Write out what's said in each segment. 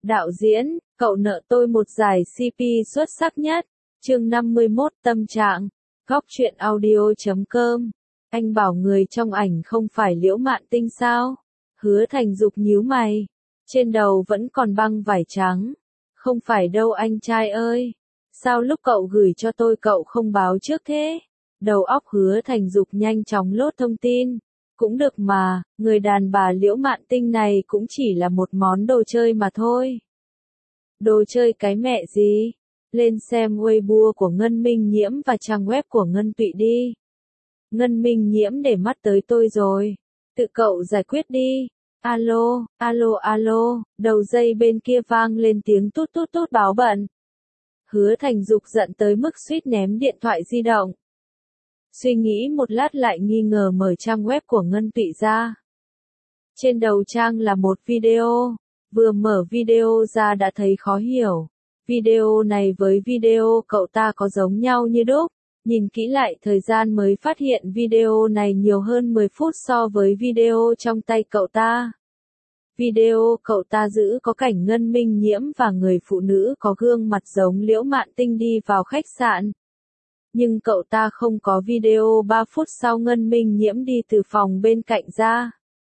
Đạo diễn, cậu nợ tôi một giải CP xuất sắc nhất. Chương 51 tâm trạng. Góc truyện audio.com. Anh bảo người trong ảnh không phải Liễu Mạn Tinh sao? Hứa Thành Dục nhíu mày. Trên đầu vẫn còn băng vải trắng. Không phải đâu anh trai ơi. Sao lúc cậu gửi cho tôi cậu không báo trước thế? Đầu óc Hứa Thành Dục nhanh chóng lốt thông tin. Cũng được mà, người đàn bà Liễu Mạn Tinh này cũng chỉ là một món đồ chơi mà thôi. Đồ chơi cái mẹ gì? Lên xem Weibo của Ngân Minh Nhiễm và trang web của Ngân Tụy đi. Ngân Minh Nhiễm để mắt tới tôi rồi. Tự cậu giải quyết đi. Alo, alo alo, đầu dây bên kia vang lên tiếng tút tút tút báo bận. Hứa Thành Dục giận tới mức suýt ném điện thoại di động. Suy nghĩ một lát lại nghi ngờ mở trang web của Ngân Tụy ra. Trên đầu trang là một video. Vừa mở video ra đã thấy khó hiểu. Video này với video cậu ta có giống nhau như đúc. Nhìn kỹ lại thời gian mới phát hiện video này nhiều hơn 10 phút so với video trong tay cậu ta. Video cậu ta giữ có cảnh Ngân Minh Nhiễm và người phụ nữ có gương mặt giống Liễu Mạn Tinh đi vào khách sạn. Nhưng cậu ta không có video 3 phút sau Ngân Minh Nhiễm đi từ phòng bên cạnh ra.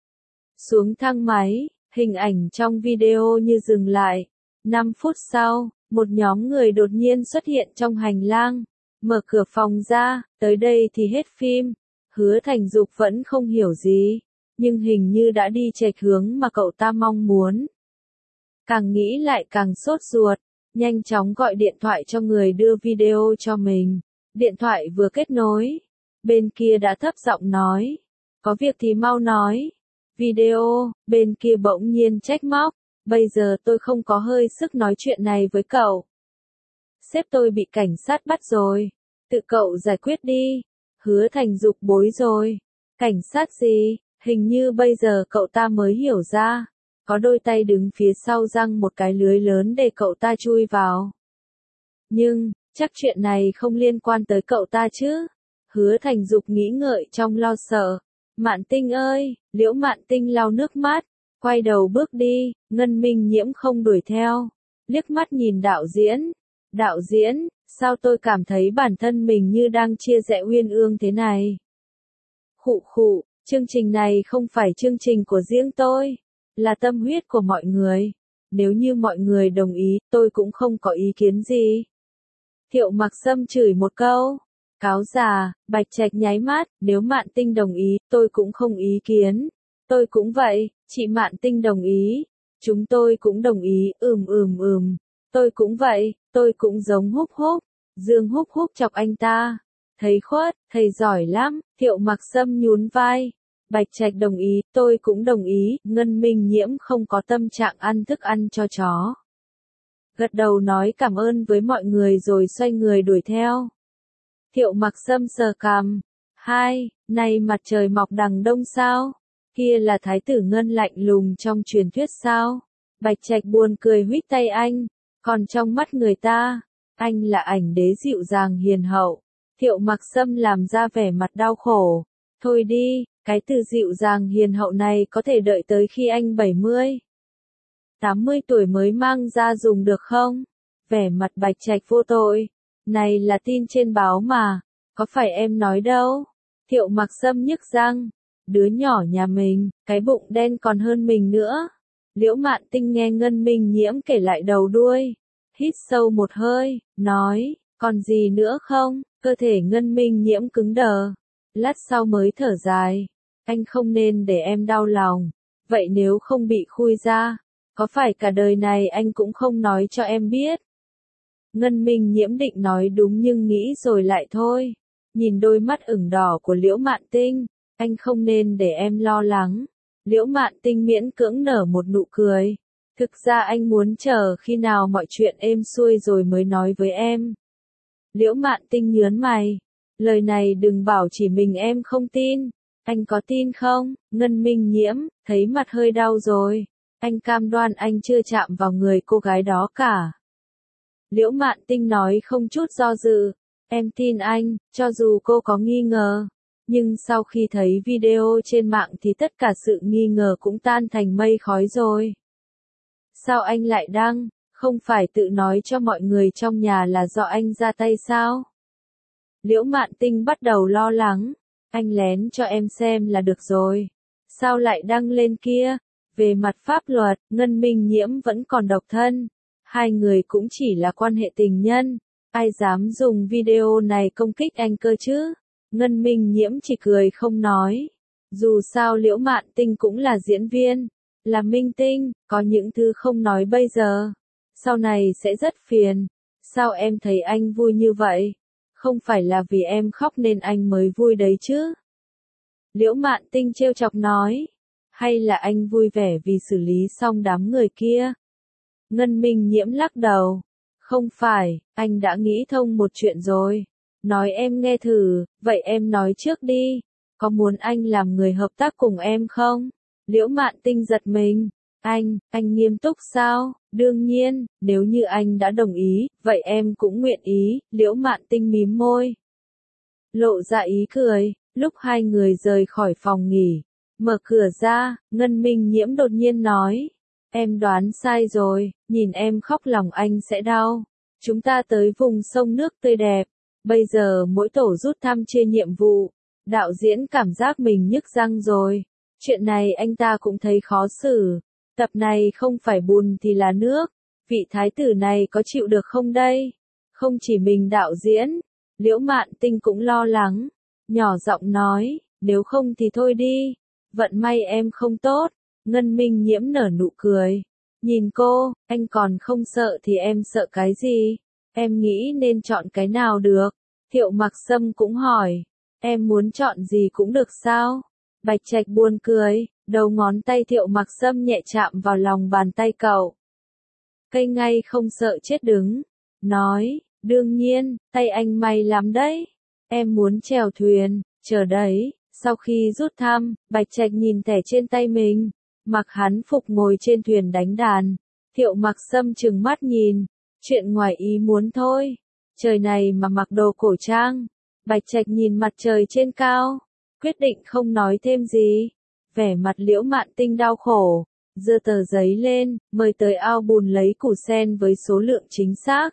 Xuống thang máy, hình ảnh trong video như dừng lại. 5 phút sau, một nhóm người đột nhiên xuất hiện trong hành lang. Mở cửa phòng ra, tới đây thì hết phim. Hứa Thành Dục vẫn không hiểu gì, nhưng hình như đã đi chệch hướng mà cậu ta mong muốn. Càng nghĩ lại càng sốt ruột, nhanh chóng gọi điện thoại cho người đưa video cho mình. Điện thoại vừa kết nối, bên kia đã thấp giọng nói, có việc thì mau nói. Video, bên kia bỗng nhiên trách móc, bây giờ tôi không có hơi sức nói chuyện này với cậu. Sếp tôi bị cảnh sát bắt rồi, tự cậu giải quyết đi. Hứa Thành Dục bối rồi, cảnh sát gì, hình như bây giờ cậu ta mới hiểu ra, có đôi tay đứng phía sau giăng một cái lưới lớn để cậu ta chui vào. Nhưng, chắc chuyện này không liên quan tới cậu ta chứ? Hứa Thành Dục nghĩ ngợi trong lo sợ. Mạn Tinh ơi, Liễu Mạn Tinh lau nước mắt, quay đầu bước đi, Ngân Minh Nhiễm không đuổi theo. Liếc mắt nhìn đạo diễn. Đạo diễn, sao tôi cảm thấy bản thân mình như đang chia rẽ uyên ương thế này? Khụ khụ, chương trình này không phải chương trình của riêng tôi, là tâm huyết của mọi người. Nếu như mọi người đồng ý, tôi cũng không có ý kiến gì. Thiệu Mặc Sâm chửi một câu. Cáo già, Bạch Trạch nháy mắt, nếu Mạn Tinh đồng ý, tôi cũng không ý kiến. Tôi cũng vậy, chị Mạn Tinh đồng ý. Chúng tôi cũng đồng ý, Tôi cũng vậy, tôi cũng giống Húc Húc. Dương Húc Húc chọc anh ta. Thấy khuất, thầy giỏi lắm, Thiệu Mặc Sâm nhún vai. Bạch Trạch đồng ý, tôi cũng đồng ý, Ngân Minh Nhiễm không có tâm trạng ăn thức ăn cho chó. Gật đầu nói cảm ơn với mọi người rồi xoay người đuổi theo. Thiệu Mặc Sâm sờ cằm. Này mặt trời mọc đằng đông sao? Kia là thái tử Ngân lạnh lùng trong truyền thuyết sao? Bạch Trạch buồn cười huýt tay anh. Còn trong mắt người ta, anh là ảnh đế dịu dàng hiền hậu. Thiệu Mặc Sâm làm ra vẻ mặt đau khổ. Thôi đi, cái từ dịu dàng hiền hậu này có thể đợi tới khi anh 70, 80 tuổi mới mang ra dùng được không? Vẻ mặt Bạch Trạch vô tội. Này là tin trên báo mà, có phải em nói đâu? Thiệu Mặc Sâm nhức răng. Đứa nhỏ nhà mình, cái bụng đen còn hơn mình nữa. Liễu Mạn Tinh nghe Ngân Minh Nhiễm kể lại đầu đuôi. Hít sâu một hơi, nói, còn gì nữa không? Cơ thể Ngân Minh Nhiễm cứng đờ. Lát sau mới thở dài. Anh không nên để em đau lòng. Vậy nếu không bị khui ra, có phải cả đời này anh cũng không nói cho em biết? Ngân Minh Nhiễm định nói đúng nhưng nghĩ rồi lại thôi. Nhìn đôi mắt ửng đỏ của Liễu Mạn Tinh, anh không nên để em lo lắng. Liễu Mạn Tinh miễn cưỡng nở một nụ cười. Thực ra anh muốn chờ khi nào mọi chuyện êm xuôi rồi mới nói với em. Liễu Mạn Tinh nhớn mày. Lời này đừng bảo chỉ mình em không tin. Anh có tin không? Ngân Minh Nhiễm, thấy mặt hơi đau rồi. Anh cam đoan anh chưa chạm vào người cô gái đó cả. Liễu Mạn Tinh nói không chút do dự. Em tin anh, cho dù cô có nghi ngờ. Nhưng sau khi thấy video trên mạng thì tất cả sự nghi ngờ cũng tan thành mây khói rồi. Sao anh lại đăng, không phải tự nói cho mọi người trong nhà là do anh ra tay sao? Liễu Mạn Tinh bắt đầu lo lắng, anh lén cho em xem là được rồi. Sao lại đăng lên kia? Về mặt pháp luật, Ngân Minh Nhiễm vẫn còn độc thân. Hai người cũng chỉ là quan hệ tình nhân. Ai dám dùng video này công kích anh cơ chứ? Ngân Minh Nhiễm chỉ cười không nói. Dù sao Liễu Mạn Tinh cũng là diễn viên, là minh tinh, có những thứ không nói bây giờ. Sau này sẽ rất phiền. Sao em thấy anh vui như vậy? Không phải là vì em khóc nên anh mới vui đấy chứ? Liễu Mạn Tinh trêu chọc nói. Hay là anh vui vẻ vì xử lý xong đám người kia? Ngân Minh Nhiễm lắc đầu. Không phải, anh đã nghĩ thông một chuyện rồi. Nói em nghe thử, vậy em nói trước đi. Có muốn anh làm người hợp tác cùng em không? Liễu Mạn Tinh giật mình. Anh nghiêm túc sao? Đương nhiên, nếu như anh đã đồng ý, vậy em cũng nguyện ý. Liễu Mạn Tinh mím môi, lộ ra ý cười. Lúc hai người rời khỏi phòng nghỉ, mở cửa ra, Ngân Minh Nhiễm đột nhiên nói. Em đoán sai rồi, nhìn em khóc lòng anh sẽ đau. Chúng ta tới vùng sông nước tươi đẹp. Bây giờ mỗi tổ rút thăm chia nhiệm vụ. Đạo diễn cảm giác mình nhức răng rồi. Chuyện này anh ta cũng thấy khó xử. Tập này không phải bùn thì là nước. Vị thái tử này có chịu được không đây? Không chỉ mình đạo diễn, Liễu Mạn Tinh cũng lo lắng. Nhỏ giọng nói, nếu không thì thôi đi. Vận may em không tốt. Ngân Minh Nhiễm nở nụ cười. Nhìn cô, anh còn không sợ thì em sợ cái gì? Em nghĩ nên chọn cái nào được? Thiệu Mặc Sâm cũng hỏi. Em muốn chọn gì cũng được sao? Bạch Trạch buồn cười, đầu ngón tay Thiệu Mặc Sâm nhẹ chạm vào lòng bàn tay cậu. Cây ngay không sợ chết đứng. Nói, đương nhiên, tay anh may lắm đấy. Em muốn chèo thuyền, chờ đấy. Sau khi rút thăm, Bạch Trạch nhìn thẻ trên tay mình. Mặc hắn phục ngồi trên thuyền đánh đàn. Thiệu Mặc Sâm trừng mắt nhìn. Chuyện ngoài ý muốn thôi. Trời này mà mặc đồ cổ trang. Bạch Trạch nhìn mặt trời trên cao. Quyết định không nói thêm gì. Vẻ mặt Liễu Mạn Tinh đau khổ. Giơ tờ giấy lên, mời tới ao bùn lấy củ sen với số lượng chính xác.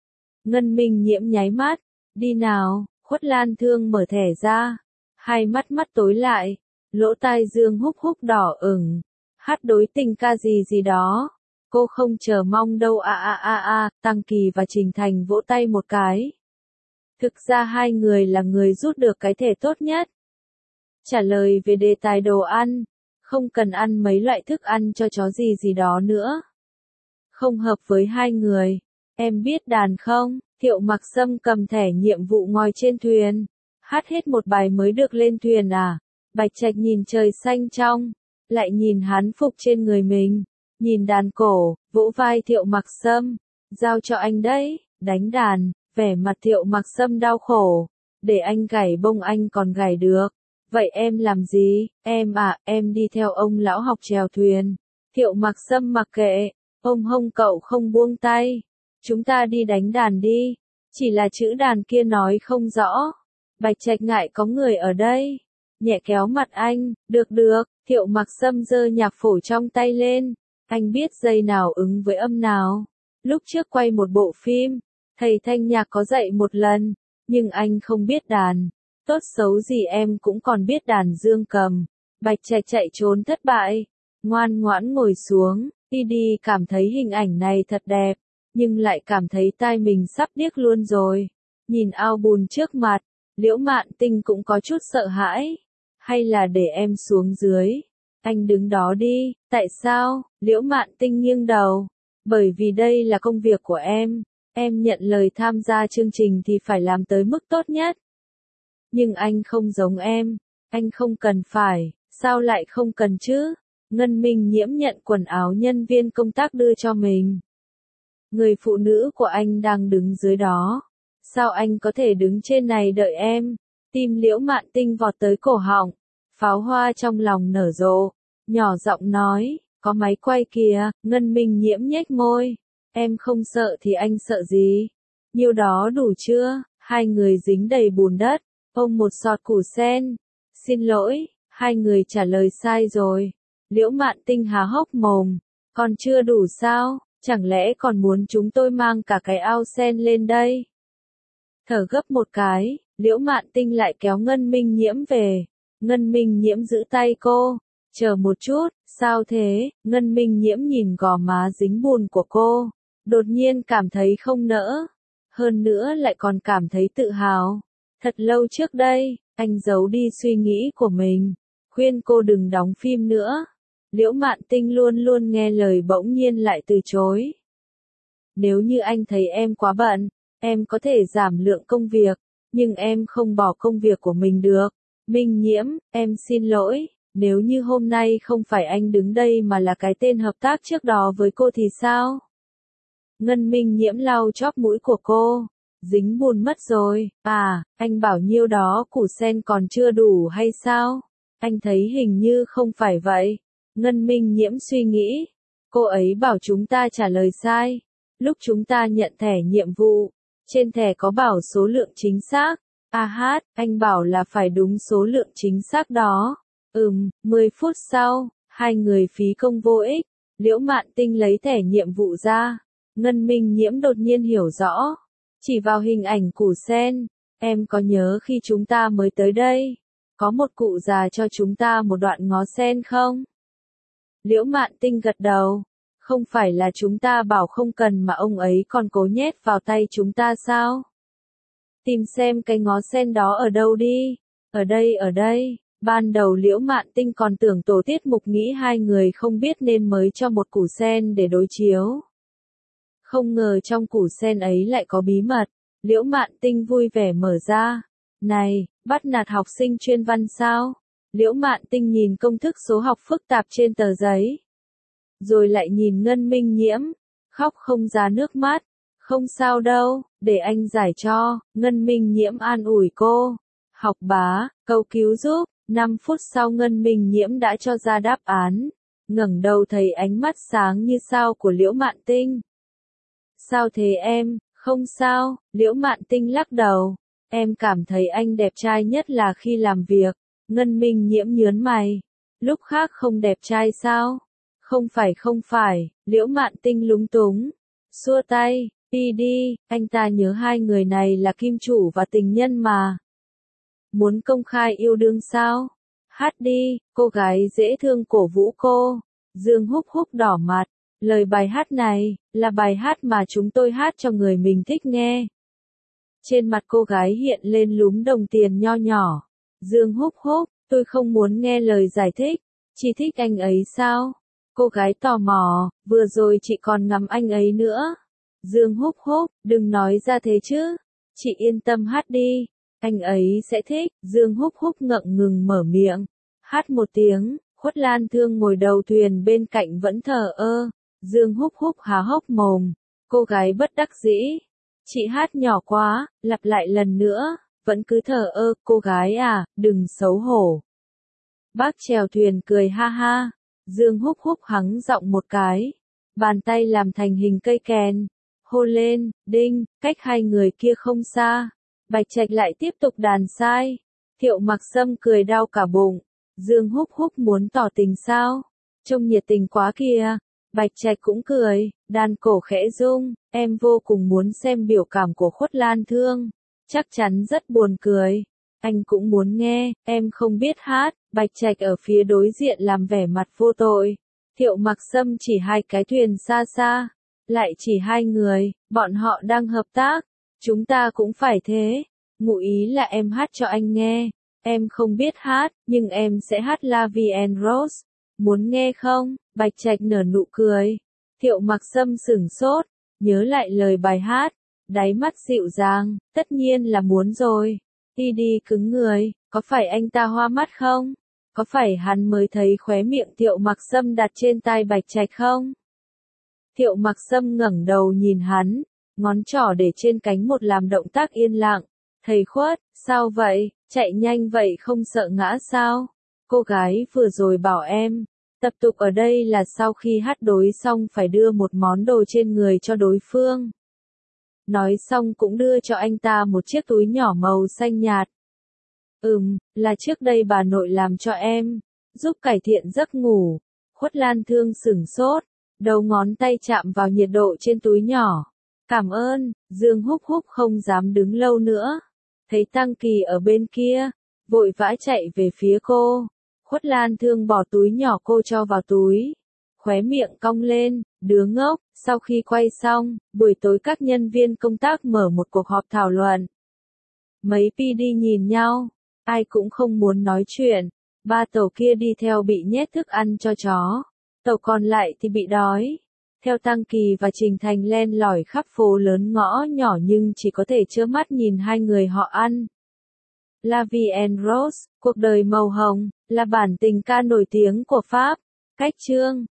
Ngân Minh Nhiễm nháy mắt. Đi nào, Khuất Lan Thương mở thẻ ra. Hai mắt tối lại. Lỗ tai Dương húc húc đỏ ửng. Hát đối tình ca gì gì đó. Cô không chờ mong đâu Tăng Kỳ và Trình Thành vỗ tay một cái. Thực ra hai người là người rút được cái thẻ tốt nhất. Trả lời về đề tài đồ ăn. Không cần ăn mấy loại thức ăn cho chó gì gì đó nữa. Không hợp với hai người. Em biết đàn không? Thiệu Mặc Sâm cầm thẻ nhiệm vụ ngồi trên thuyền. Hát hết một bài mới được lên thuyền à? Bạch Trạch nhìn trời xanh trong. Lại nhìn hán phục trên người mình. Nhìn đàn cổ, vỗ vai Thiệu Mặc Sâm. Giao cho anh đấy, đánh đàn. Vẻ mặt Thiệu Mặc Sâm đau khổ. Để anh gảy bông anh còn gảy được. Vậy em làm gì? Em đi theo ông lão học chèo thuyền. Thiệu Mặc Sâm mặc kệ. Ông hông cậu không buông tay. Chúng ta đi đánh đàn đi. Chỉ là chữ đàn kia nói không rõ. Bạch Trạch ngại có người ở đây. Nhẹ kéo mặt anh. Được. Thiệu Mặc Sâm giơ nhạc phổ trong tay lên. Anh biết dây nào ứng với âm nào. Lúc trước quay một bộ phim, thầy thanh nhạc có dạy một lần, nhưng anh không biết đàn. Tốt xấu gì em cũng còn biết đàn dương cầm. Bạch Trạch chạy trốn thất bại. Ngoan ngoãn ngồi xuống, đi cảm thấy hình ảnh này thật đẹp, nhưng lại cảm thấy tai mình sắp điếc luôn rồi. Nhìn ao bùn trước mặt, Liễu Mạn Tinh cũng có chút sợ hãi. Hay là để em xuống dưới? Anh đứng đó đi. Tại sao? Liễu Mạn Tinh nghiêng đầu. Bởi vì đây là công việc của em. Em nhận lời tham gia chương trình thì phải làm tới mức tốt nhất. Nhưng anh không giống em. Anh không cần phải. Sao lại không cần chứ? Ngân Minh Nhiễm nhận quần áo nhân viên công tác đưa cho mình. Người phụ nữ của anh đang đứng dưới đó. Sao anh có thể đứng trên này đợi em? Tim Liễu Mạn Tinh vọt tới cổ họng. Pháo hoa trong lòng nở rộ. Nhỏ giọng nói, có máy quay kìa. Ngân Minh Nhiễm nhếch môi. Em không sợ thì anh sợ gì? Nhiêu đó đủ chưa? Hai người dính đầy bùn đất. Ôm một sọt củ sen. Xin lỗi, hai người trả lời sai rồi. Liễu Mạn Tinh há hốc mồm. Còn chưa đủ sao, chẳng lẽ còn muốn chúng tôi mang cả cái ao sen lên đây? Thở gấp một cái, Liễu Mạn Tinh lại kéo Ngân Minh Nhiễm về. Ngân Minh Nhiễm giữ tay cô. Chờ một chút, sao thế? Ngân Minh Nhiễm nhìn gò má dính bùn của cô. Đột nhiên cảm thấy không nỡ. Hơn nữa lại còn cảm thấy tự hào. Thật lâu trước đây, anh giấu đi suy nghĩ của mình. Khuyên cô đừng đóng phim nữa. Liễu Mạn Tinh luôn luôn nghe lời bỗng nhiên lại từ chối. Nếu như anh thấy em quá bận, em có thể giảm lượng công việc, nhưng em không bỏ công việc của mình được. Minh Nhiễm, em xin lỗi, nếu như hôm nay không phải anh đứng đây mà là cái tên hợp tác trước đó với cô thì sao? Ngân Minh Nhiễm lau chóp mũi của cô. Dính bùn mất rồi, à, anh bảo nhiêu đó củ sen còn chưa đủ hay sao? Anh thấy hình như không phải vậy. Ngân Minh Nhiễm suy nghĩ. Cô ấy bảo chúng ta trả lời sai. Lúc chúng ta nhận thẻ nhiệm vụ, trên thẻ có bảo số lượng chính xác. À hát, anh bảo là phải đúng số lượng chính xác đó. 10 phút sau, hai người phí công vô ích. Liễu Mạn Tinh lấy thẻ nhiệm vụ ra. Ngân Minh Nhiễm đột nhiên hiểu rõ. Chỉ vào hình ảnh củ sen, em có nhớ khi chúng ta mới tới đây, có một cụ già cho chúng ta một đoạn ngó sen không? Liễu Mạn Tinh gật đầu. Không phải là chúng ta bảo không cần mà ông ấy còn cố nhét vào tay chúng ta sao? Tìm xem cái ngó sen đó ở đâu đi. Ở đây. Ban đầu Liễu Mạn Tinh còn tưởng tổ tiết mục nghĩ hai người không biết nên mới cho một củ sen để đối chiếu. Không ngờ trong củ sen ấy lại có bí mật. Liễu Mạn Tinh vui vẻ mở ra. Này, bắt nạt học sinh chuyên văn sao? Liễu Mạn Tinh nhìn công thức số học phức tạp trên tờ giấy. Rồi lại nhìn Ngân Minh Nhiễm. Khóc không ra nước mắt. Không sao đâu, để anh giải cho. Ngân Minh Nhiễm an ủi cô. Học bá, câu cứu giúp. 5 phút sau Ngân Minh Nhiễm đã cho ra đáp án. Ngẩng đầu thấy ánh mắt sáng như sao của Liễu Mạn Tinh. Sao thế em? Không sao, Liễu Mạn Tinh lắc đầu. Em cảm thấy anh đẹp trai nhất là khi làm việc. Ngân Minh Nhiễm nhớn mày. Lúc khác không đẹp trai sao? Không phải, Liễu Mạn Tinh lúng túng. Xua tay, đi, anh ta nhớ hai người này là kim chủ và tình nhân mà. Muốn công khai yêu đương sao? Hát đi, cô gái dễ thương cổ vũ cô. Dương Húc Húc đỏ mặt. Lời bài hát này, là bài hát mà chúng tôi hát cho người mình thích nghe. Trên mặt cô gái hiện lên lúm đồng tiền nho nhỏ. Dương Húc Húc, tôi không muốn nghe lời giải thích. Chỉ thích anh ấy sao? Cô gái tò mò, vừa rồi chị còn ngắm anh ấy nữa. Dương Húc Húc, đừng nói ra thế chứ. Chị yên tâm hát đi. Anh ấy sẽ thích. Dương Húc Húc ngượng ngừng mở miệng. Hát một tiếng, Khuất Lan Thương ngồi đầu thuyền bên cạnh vẫn thờ ơ. Dương Húc Húc há hốc mồm. Cô gái bất đắc dĩ. Chị hát nhỏ quá, lặp lại lần nữa. Vẫn cứ thờ ơ, cô gái à, đừng xấu hổ. Bác chèo thuyền cười ha ha. Dương Húc Húc hắng giọng một cái. Bàn tay làm thành hình cây kèn. Hô lên, đinh, cách hai người kia không xa. Bạch Trạch lại tiếp tục đàn sai. Thiệu Mặc Sâm cười đau cả bụng. Dương Húc Húc muốn tỏ tình sao? Trông nhiệt tình quá kìa. Bạch Trạch cũng cười, đàn cổ khẽ rung, em vô cùng muốn xem biểu cảm của Khuất Lan Thương. Chắc chắn rất buồn cười. Anh cũng muốn nghe, em không biết hát. Bạch Trạch ở phía đối diện làm vẻ mặt vô tội. Thiệu Mặc Sâm chỉ hai cái thuyền xa xa. Lại chỉ hai người, bọn họ đang hợp tác. Chúng ta cũng phải thế. Ngụ ý là em hát cho anh nghe. Em không biết hát, nhưng em sẽ hát La Vie en Rose. Muốn nghe không? Bạch Trạch nở nụ cười. Thiệu Mặc Sâm sửng sốt, nhớ lại lời bài hát. Đáy mắt dịu dàng, tất nhiên là muốn rồi. Đi cứng người, có phải anh ta hoa mắt không? Có phải hắn mới thấy khóe miệng Thiệu Mặc Sâm đặt trên tai Bạch Trạch không? Thiệu Mặc Sâm ngẩng đầu nhìn hắn, ngón trỏ để trên cánh một làm động tác yên lặng. Thầy Khuất, sao vậy, chạy nhanh vậy không sợ ngã sao? Cô gái vừa rồi bảo em, tập tục ở đây là sau khi hát đối xong phải đưa một món đồ trên người cho đối phương. Nói xong cũng đưa cho anh ta một chiếc túi nhỏ màu xanh nhạt. Là trước đây bà nội làm cho em, giúp cải thiện giấc ngủ. Khuất Lan Thương sửng sốt, Đầu ngón tay chạm vào nhiệt độ trên túi nhỏ. Cảm ơn, Dương Húc Húc không dám đứng lâu nữa. Thấy Tăng Kỳ ở bên kia, vội vã chạy về phía cô. Khuất Lan Thương bỏ túi nhỏ cô cho vào túi. Khóe miệng cong lên, đứa ngốc. Sau khi quay xong, buổi tối các nhân viên công tác mở một cuộc họp thảo luận. Mấy PD nhìn nhau, ai cũng không muốn nói chuyện. Ba tàu kia đi theo bị nhét thức ăn cho chó. Tàu còn lại thì bị đói. Theo Tăng Kỳ và Trình Thành len lỏi khắp phố lớn ngõ nhỏ nhưng chỉ có thể trơ mắt nhìn hai người họ ăn. La Vie en Rose, cuộc đời màu hồng, là bản tình ca nổi tiếng của Pháp. Cách chương